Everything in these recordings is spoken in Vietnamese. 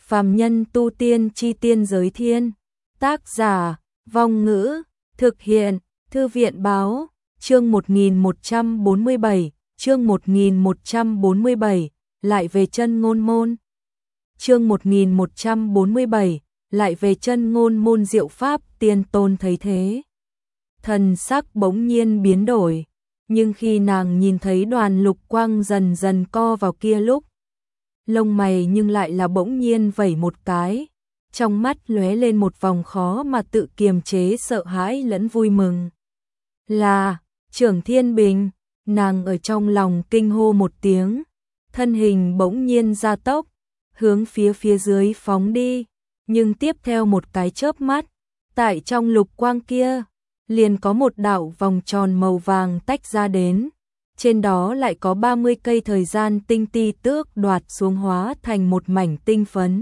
Phàm nhân tu tiên chi tiên giới thiên. Tác giả, Vong Ngữ, thực hiện, Thư viện báo, chương 1147, chương 1147, lại về chân ngôn môn. Chương 1147, lại về chân ngôn môn. Diệu Pháp Tiên Tôn thấy thế, thần sắc bỗng nhiên biến đổi, nhưng khi nàng nhìn thấy đoàn lục quang dần dần co vào kia lúc, lông mày nhưng lại là bỗng nhiên vẩy một cái, trong mắt lóe lên một vòng khó mà tự kiềm chế sợ hãi lẫn vui mừng. Là Trưởng Thiên Bình. Nàng ở trong lòng kinh hô một tiếng, thân hình bỗng nhiên gia tốc, hướng phía dưới phóng đi, nhưng tiếp theo một cái chớp mắt, tại trong lục quang kia, liền có một đạo vòng tròn màu vàng tách ra đến, trên đó lại có 30 cây thời gian tinh ti tước đoạt xuống hóa thành một mảnh tinh phấn.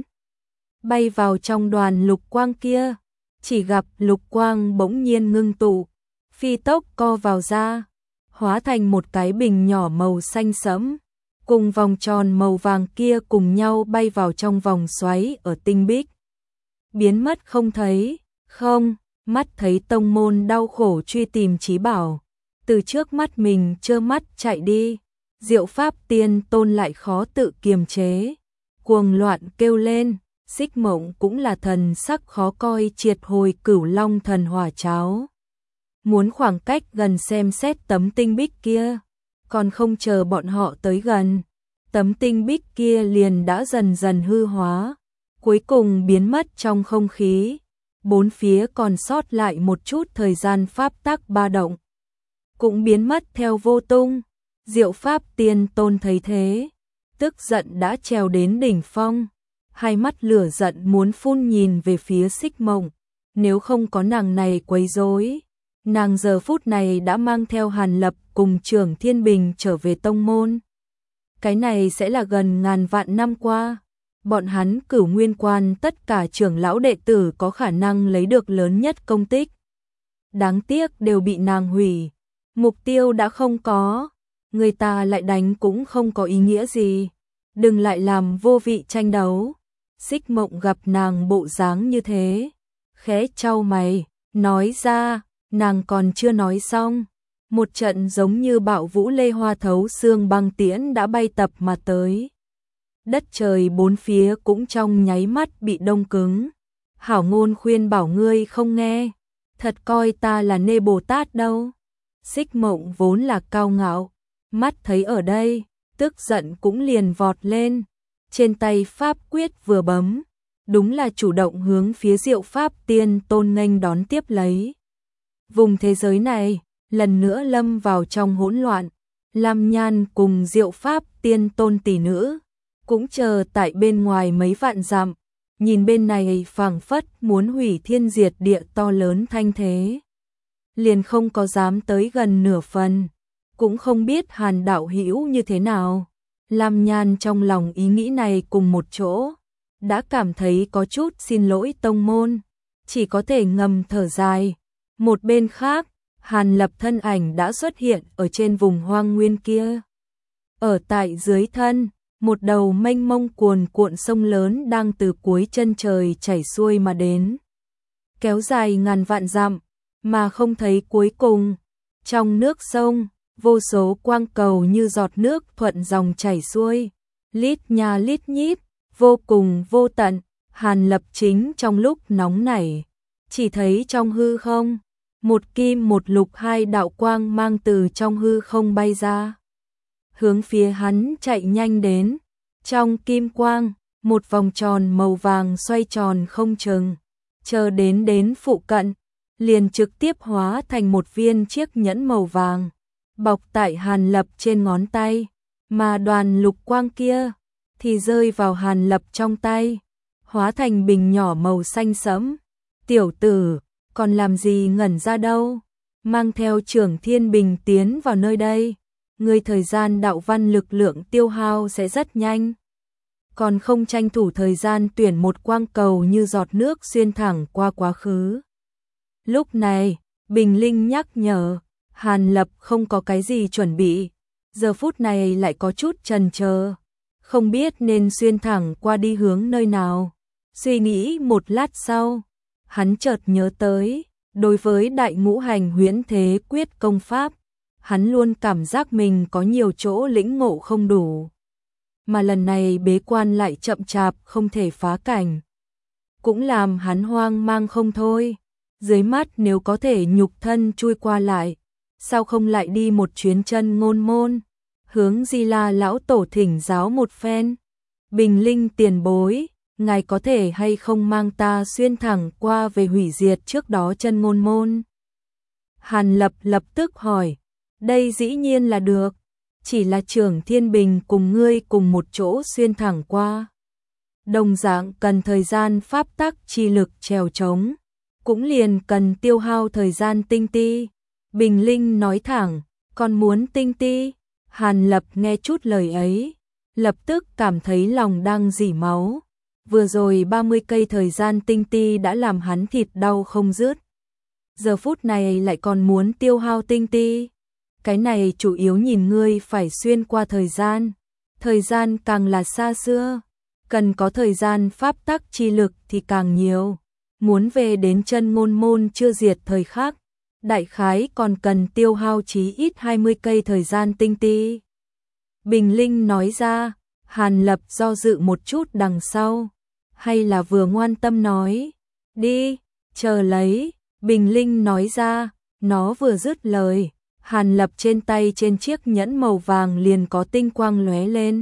Bay vào trong đoàn lục quang kia, chỉ gặp lục quang bỗng nhiên ngưng tụ, phi tốc co vào ra, hóa thành một cái bình nhỏ màu xanh sẫm, cùng vòng tròn màu vàng kia cùng nhau bay vào trong vòng xoáy ở tinh bích. Biến mất không thấy, không, mắt thấy tông môn đau khổ truy tìm chí bảo, từ trước mắt mình trơ mắt chạy đi, Diệu Pháp Tiên Tôn lại khó tự kiềm chế, cuồng loạn kêu lên. Xích Mộng cũng là thần sắc khó coi triệt hồi Cửu Long thần hỏa cháo, muốn khoảng cách gần xem xét tấm tinh bích kia, còn không chờ bọn họ tới gần, tấm tinh bích kia liền đã dần dần hư hóa, cuối cùng biến mất trong không khí, bốn phía còn sót lại một chút thời gian pháp tắc ba động, cũng biến mất theo vô tung. Diệu Pháp Tiên Tôn thấy thế, tức giận đã trèo đến đỉnh phong, hai mắt lửa giận muốn phun nhìn về phía Xích Mộng, nếu không có nàng này quấy rối, nàng giờ phút này đã mang theo Hàn Lập cùng Trưởng Thiên Bình trở về tông môn. Cái này sẽ là gần ngàn vạn năm qua, bọn hắn Cửu Nguyên Quan tất cả trưởng lão đệ tử có khả năng lấy được lớn nhất công tích. Đáng tiếc đều bị nàng hủy, mục tiêu đã không có, người ta lại đánh cũng không có ý nghĩa gì, đừng lại làm vô vị tranh đấu. Xích Mộng gặp nàng bộ dáng như thế, khẽ chau mày, nói ra, nàng còn chưa nói xong, một trận giống như bạo vũ lê hoa thấu xương băng tiễn đã bay tập mà tới. Đất trời bốn phía cũng trong nháy mắt bị đông cứng. Hảo ngôn khuyên bảo ngươi không nghe, thật coi ta là nê Bồ Tát đâu. Xích Mộng vốn là cao ngạo, mắt thấy ở đây, tức giận cũng liền vọt lên. Trên tay pháp quyết vừa bấm, đúng là chủ động hướng phía Diệu Pháp Tiên Tôn nghênh đón tiếp lấy. Vùng thế giới này, lần nữa lâm vào trong hỗn loạn, Lam Nhan cùng Diệu Pháp Tiên Tôn tỷ nữ, cũng chờ tại bên ngoài mấy vạn dặm, nhìn bên này phảng phất muốn hủy thiên diệt địa to lớn thanh thế. Liền không có dám tới gần nửa phần, cũng không biết Hàn đạo hữu như thế nào. Lam Nhan trong lòng ý nghĩ này cùng một chỗ, đã cảm thấy có chút xin lỗi tông môn, chỉ có thể ngầm thở dài. Một bên khác, Hàn Lập thân ảnh đã xuất hiện ở trên vùng hoang nguyên kia. Ở tại dưới thân, một đầu mênh mông cuồn cuộn sông lớn đang từ cuối chân trời chảy xuôi mà đến, kéo dài ngàn vạn dặm, mà không thấy cuối cùng. Trong nước sông, vô số quang cầu như giọt nước thuận dòng chảy xuôi, lít nha lít nhít, vô cùng vô tận. Hàn Lập chính trong lúc nóng nảy, chỉ thấy trong hư không, một kim một lục hai đạo quang mang từ trong hư không bay ra, hướng phía hắn chạy nhanh đến. Trong kim quang, một vòng tròn màu vàng xoay tròn không chừng, chờ đến phụ cận, liền trực tiếp hóa thành một viên chiếc nhẫn màu vàng, bọc tại Hàn Lập trên ngón tay, mà đoàn lục quang kia thì rơi vào Hàn Lập trong tay, hóa thành bình nhỏ màu xanh sẫm. Tiểu tử, còn làm gì ngẩn ra đâu, mang theo Trưởng Thiên Bình tiến vào nơi đây, người thời gian đạo văn lực lượng tiêu hao sẽ rất nhanh, còn không tranh thủ thời gian tuyển một quang cầu như giọt nước xuyên thẳng qua quá khứ. Lúc này, Bình Linh nhắc nhở, Hàn Lập không có cái gì chuẩn bị, giờ phút này lại có chút chần chờ, không biết nên xuyên thẳng qua đi hướng nơi nào. Suy nghĩ một lát sau, hắn chợt nhớ tới, đối với Đại Ngũ Hành Huyễn Thế Quyết công pháp, hắn luôn cảm giác mình có nhiều chỗ lĩnh ngộ không đủ. Mà lần này bế quan lại chậm chạp không thể phá cảnh. Cũng làm hắn hoang mang không thôi. Dưới mắt nếu có thể nhục thân chui qua lại, sao không lại đi một chuyến chân ngôn môn, hướng Di La lão tổ thỉnh giáo một phen. Bình Linh tiền bối, ngài có thể hay không mang ta xuyên thẳng qua về hủy diệt trước đó chân ngôn môn? Hàn Lập lập tức hỏi, đây dĩ nhiên là được, chỉ là Trưởng Thiên Bình cùng ngươi cùng một chỗ xuyên thẳng qua. Đồng dạng cần thời gian pháp tắc chi lực trèo trống, cũng liền cần tiêu hao thời gian tinh ti. Bình Linh nói thẳng, còn muốn tinh ti? Hàn Lập nghe chút lời ấy, lập tức cảm thấy lòng đang rỉ máu. Vừa rồi 30 cây thời gian tinh ti đã làm hắn thịt đau không dứt. Giờ phút này lại còn muốn tiêu hao tinh ti. Cái này chủ yếu nhìn ngươi phải xuyên qua thời gian càng là xa xưa, cần có thời gian pháp tắc chi lực thì càng nhiều. Muốn về đến chân ngôn môn chưa diệt thời khắc, đại khái còn cần tiêu hao chí ít 20 cây thời gian tinh ti. Bình Linh nói ra. Hàn Lập do dự một chút đằng sau, hay là vừa ngoan tâm nói, đi, chờ lấy. Bình Linh nói ra, nó vừa dứt lời, Hàn Lập trên tay trên chiếc nhẫn màu vàng liền có tinh quang lóe lên.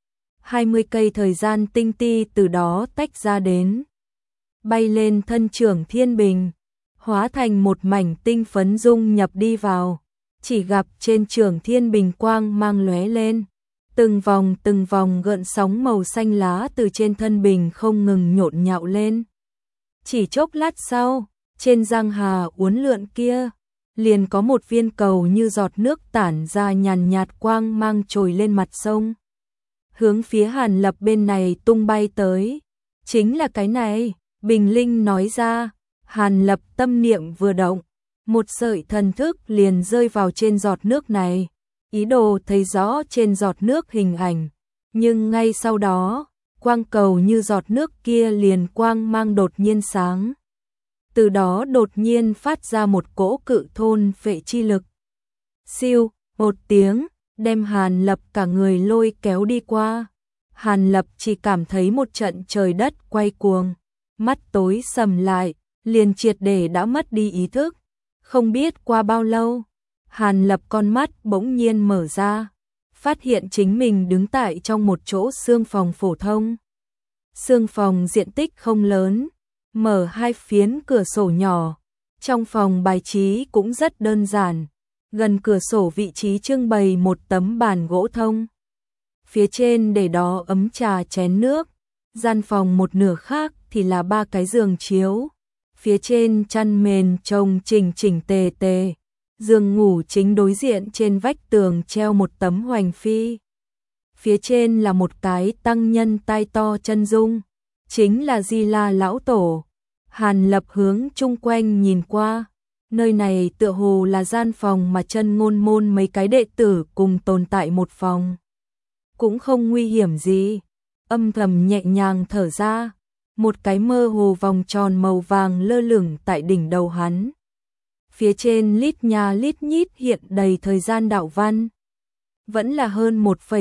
20 cây thời gian tinh ti từ đó tách ra đến, bay lên thân Trưởng Thiên Bình, hóa thành một mảnh tinh phấn dung nhập đi vào. Chỉ gặp trên Trưởng Thiên Bình quang mang lóe lên, từng vòng gợn sóng màu xanh lá từ trên thân bình không ngừng nhộn nhạo lên. Chỉ chốc lát sau, trên giang hà uốn lượn kia, liền có một viên cầu như giọt nước tản ra nhàn nhạt quang mang trồi lên mặt sông. Hướng phía Hàn Lập bên này tung bay tới. Chính là cái này, Bình Linh nói ra. Hàn Lập tâm niệm vừa động, một sợi thần thức liền rơi vào trên giọt nước này, ý đồ thấy rõ trên giọt nước hình ảnh. Nhưng ngay sau đó, quang cầu như giọt nước kia liền quang mang đột nhiên sáng. Từ đó đột nhiên phát ra một cỗ cự thôn phệ chi lực. Siêu, một tiếng, đem Hàn Lập cả người lôi kéo đi qua. Hàn Lập chỉ cảm thấy một trận trời đất quay cuồng, mắt tối sầm lại, liền triệt để đã mất đi ý thức. Không biết qua bao lâu, Hàn Lập con mắt bỗng nhiên mở ra, phát hiện chính mình đứng tại trong một chỗ xương phòng phổ thông. Xương phòng diện tích không lớn, mở hai phiến cửa sổ nhỏ. Trong phòng bài trí cũng rất đơn giản, gần cửa sổ vị trí trưng bày một tấm bàn gỗ thông. Phía trên để đó ấm trà chén nước. Gian phòng một nửa khác thì là 3 cái giường chiếu. Phía trên chăn mền chồng chỉnh tề tề. Giường ngủ chính đối diện trên vách tường treo một tấm hoành phi. Phía trên là một cái tăng nhân tai to chân dung, chính là Di La lão tổ. Hàn Lập hướng chung quanh nhìn qua, nơi này tựa hồ là gian phòng mà chân ngôn môn mấy cái đệ tử cùng tồn tại một phòng. Cũng không nguy hiểm gì, âm thầm nhẹ nhàng thở ra, một cái mơ hồ vòng tròn màu vàng lơ lửng tại đỉnh đầu hắn. Phía trên lít nha lít nhít hiện đầy thời gian đạo văn. Vẫn là hơn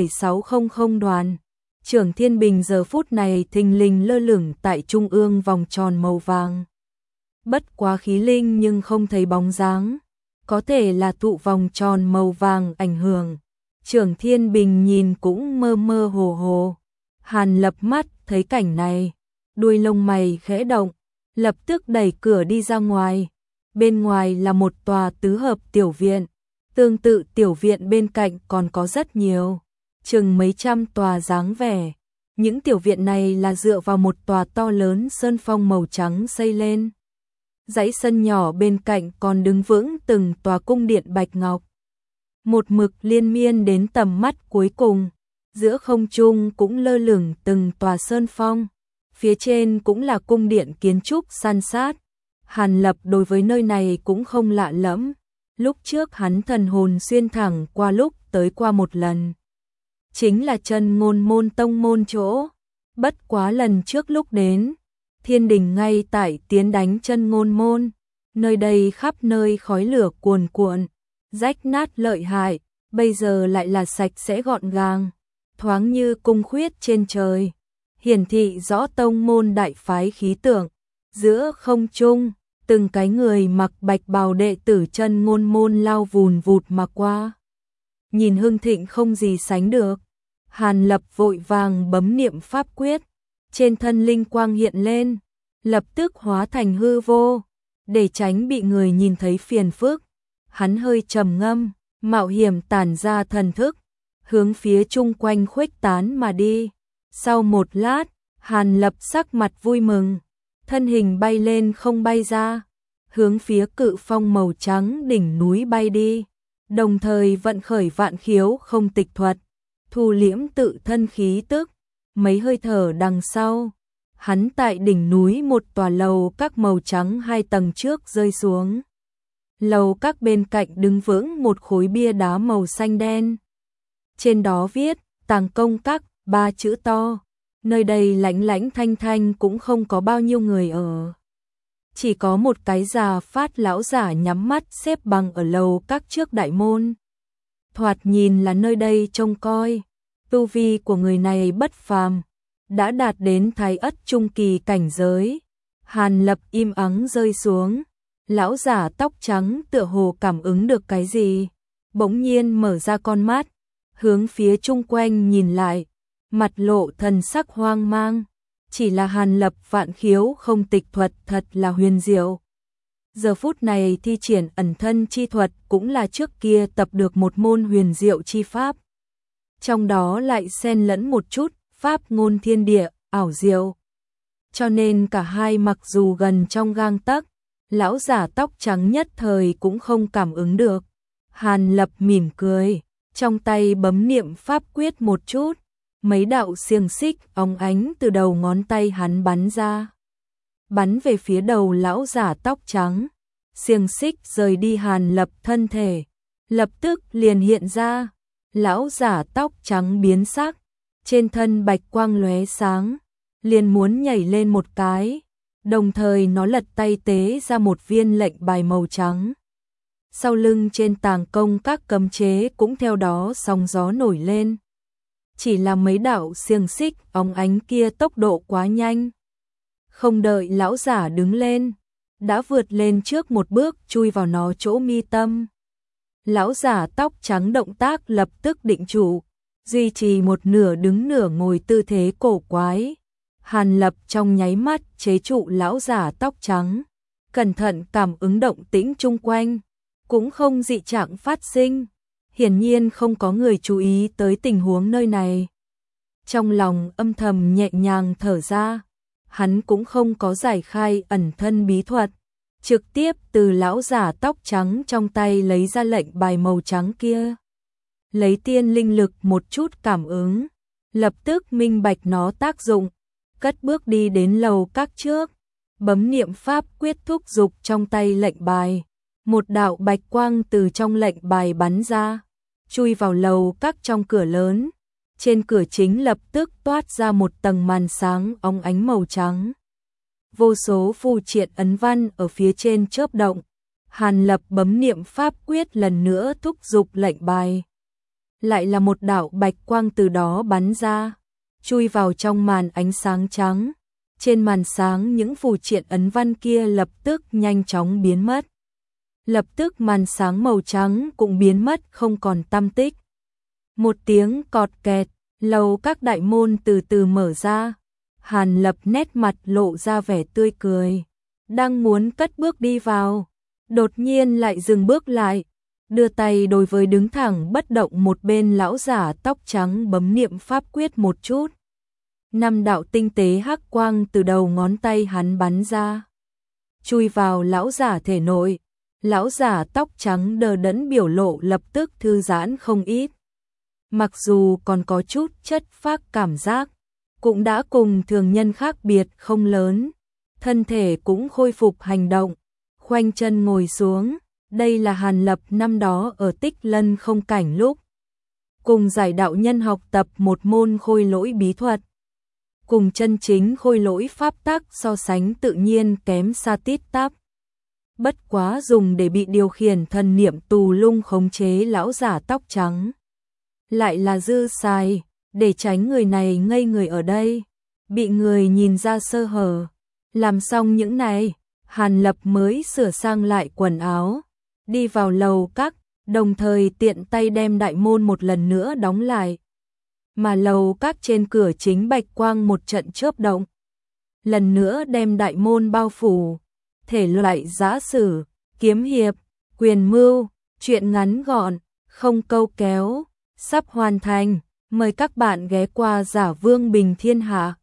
1,600 đoàn. Trưởng Thiên Bình giờ phút này thình lình lơ lửng tại trung ương vòng tròn màu vàng. Bất quá khí linh nhưng không thấy bóng dáng. Có thể là tụ vòng tròn màu vàng ảnh hưởng. Trưởng Thiên Bình nhìn cũng mơ mơ hồ hồ. Hàn Lập mắt thấy cảnh này, đuôi lông mày khẽ động, lập tức đẩy cửa đi ra ngoài. Bên ngoài là một tòa tứ hợp tiểu viện. Tương tự tiểu viện bên cạnh còn có rất nhiều, chừng mấy trăm tòa dáng vẻ. Những tiểu viện này là dựa vào một tòa to lớn sơn phong màu trắng xây lên. Dãy sân nhỏ bên cạnh còn đứng vững từng tòa cung điện bạch ngọc. Một mực liên miên đến tầm mắt cuối cùng, giữa không trung cũng lơ lửng từng tòa sơn phong. Phía trên cũng là cung điện kiến trúc san sát. Hàn Lập đối với nơi này cũng không lạ lẫm. Lúc trước hắn thần hồn xuyên thẳng qua lúc tới qua một lần. Chính là chân ngôn môn tông môn chỗ. Bất quá lần trước lúc đến, thiên đình ngay tại tiến đánh chân ngôn môn, nơi đây khắp nơi khói lửa cuồn cuộn, rách nát lợi hại, bây giờ lại là sạch sẽ gọn gàng, thoáng như cung khuyết trên trời, hiển thị rõ tông môn đại phái khí tượng. Giữa không trung, từng cái người mặc bạch bào đệ tử chân ngôn môn lao vùn vụt mà qua. Nhìn hưng thịnh không gì sánh được. Hàn Lập vội vàng bấm niệm pháp quyết, trên thân linh quang hiện lên, lập tức hóa thành hư vô, để tránh bị người nhìn thấy phiền phức. Hắn hơi trầm ngâm, mạo hiểm tản ra thần thức, hướng phía chung quanh khuếch tán mà đi. Sau một lát, Hàn Lập sắc mặt vui mừng, thân hình bay lên không bay ra, hướng phía cự phong màu trắng đỉnh núi bay đi, đồng thời vận khởi vạn khiếu không tịch thuật, thu liễm tự thân khí tức. Mấy hơi thở đằng sau, hắn tại đỉnh núi một tòa lầu các màu trắng 2 tầng trước rơi xuống. Lầu các bên cạnh đứng vững một khối bia đá màu xanh đen. Trên đó viết, Tàng Công Các, 3 chữ to. Nơi đây lạnh lạnh thanh thanh cũng không có bao nhiêu người ở. Chỉ có một cái già phát lão giả nhắm mắt xếp bằng ở lầu các trước đại môn. Thoạt nhìn là nơi đây trông coi. Tu vi của người này bất phàm, đã đạt đến thái ất trung kỳ cảnh giới. Hàn Lập im ắng rơi xuống. Lão giả tóc trắng tựa hồ cảm ứng được cái gì, bỗng nhiên mở ra con mắt, hướng phía chung quanh nhìn lại, mặt lộ thần sắc hoang mang. Chỉ là Hàn Lập vạn khiếu không tịch thuật thật là huyền diệu. Giờ phút này thi triển ẩn thân chi thuật cũng là trước kia tập được một môn huyền diệu chi pháp. Trong đó lại xen lẫn một chút pháp ngôn thiên địa, ảo diệu. Cho nên cả hai mặc dù gần trong gang tấc, lão giả tóc trắng nhất thời cũng không cảm ứng được. Hàn Lập mỉm cười, trong tay bấm niệm pháp quyết một chút, mấy đạo xiềng xích óng ánh từ đầu ngón tay hắn bắn ra, bắn về phía đầu lão giả tóc trắng. Xiềng xích rời đi Hàn Lập thân thể, lập tức liền hiện ra, lão giả tóc trắng biến sắc, trên thân bạch quang lóe sáng, liền muốn nhảy lên một cái, đồng thời nó lật tay tế ra một viên lệnh bài màu trắng. Sau lưng trên Tàng Công Các cấm chế cũng theo đó sóng gió nổi lên. Chỉ là mấy đạo xiềng xích óng ánh kia tốc độ quá nhanh. Không đợi lão giả đứng lên, đã vượt lên trước một bước chui vào nó chỗ mi tâm. Lão giả tóc trắng động tác lập tức định trụ, duy trì một nửa đứng nửa ngồi tư thế cổ quái. Hàn Lập trong nháy mắt chế trụ lão giả tóc trắng, cẩn thận cảm ứng động tĩnh chung quanh, cũng không dị trạng phát sinh. Hiển nhiên không có người chú ý tới tình huống nơi này. Trong lòng âm thầm nhẹ nhàng thở ra, hắn cũng không có giải khai ẩn thân bí thuật, trực tiếp từ lão giả tóc trắng trong tay lấy ra lệnh bài màu trắng kia. Lấy tiên linh lực một chút cảm ứng, lập tức minh bạch nó tác dụng, cất bước đi đến lầu các trước, bấm niệm pháp quyết thúc dục trong tay lệnh bài. Một đạo bạch quang từ trong lệnh bài bắn ra, chui vào lầu các trong cửa lớn. Trên cửa chính lập tức toát ra một tầng màn sáng óng ánh màu trắng. Vô số phù triện ấn văn ở phía trên chớp động. Hàn Lập bấm niệm pháp quyết lần nữa thúc dục lệnh bài. Lại là một đạo bạch quang từ đó bắn ra, chui vào trong màn ánh sáng trắng. Trên màn sáng những phù triện ấn văn kia lập tức nhanh chóng biến mất. Lập tức màn sáng màu trắng cũng biến mất không còn tăm tích. Một tiếng cọt kẹt, lầu các đại môn từ từ mở ra. Hàn Lập nét mặt lộ ra vẻ tươi cười, đang muốn cất bước đi vào, đột nhiên lại dừng bước lại, đưa tay đối với đứng thẳng bất động một bên lão giả tóc trắng bấm niệm pháp quyết một chút. 5 đạo tinh tế hắc quang từ đầu ngón tay hắn bắn ra, chui vào lão giả thể nội. Lão giả tóc trắng đờ đẫn biểu lộ lập tức thư giãn không ít. Mặc dù còn có chút chất phác cảm giác, cũng đã cùng thường nhân khác biệt không lớn. Thân thể cũng khôi phục hành động, khoanh chân ngồi xuống. Đây là Hàn Lập năm đó ở Tích Lân không cảnh lúc cùng giải đạo nhân học tập một môn khôi lỗi bí thuật. cùng chân chính khôi lỗi pháp tắc so sánh tự nhiên kém xa tít tắp. Bất quá dùng để bị điều khiển thần niệm tù lung khống chế lão giả tóc trắng. Lại là dư xài, để tránh người này ngây người ở đây, bị người nhìn ra sơ hở. Làm xong những này, Hàn Lập mới sửa sang lại quần áo, đi vào lầu các, đồng thời tiện tay đem đại môn một lần nữa đóng lại. Mà lầu các trên cửa chính bạch quang một trận chớp động. Lần nữa đem đại môn bao phủ, thể loại giã sử, kiếm hiệp, quyền mưu, truyện ngắn gọn, không câu kéo, sắp hoàn thành, mời các bạn ghé qua Giả Vương Bình Thiên Hạ.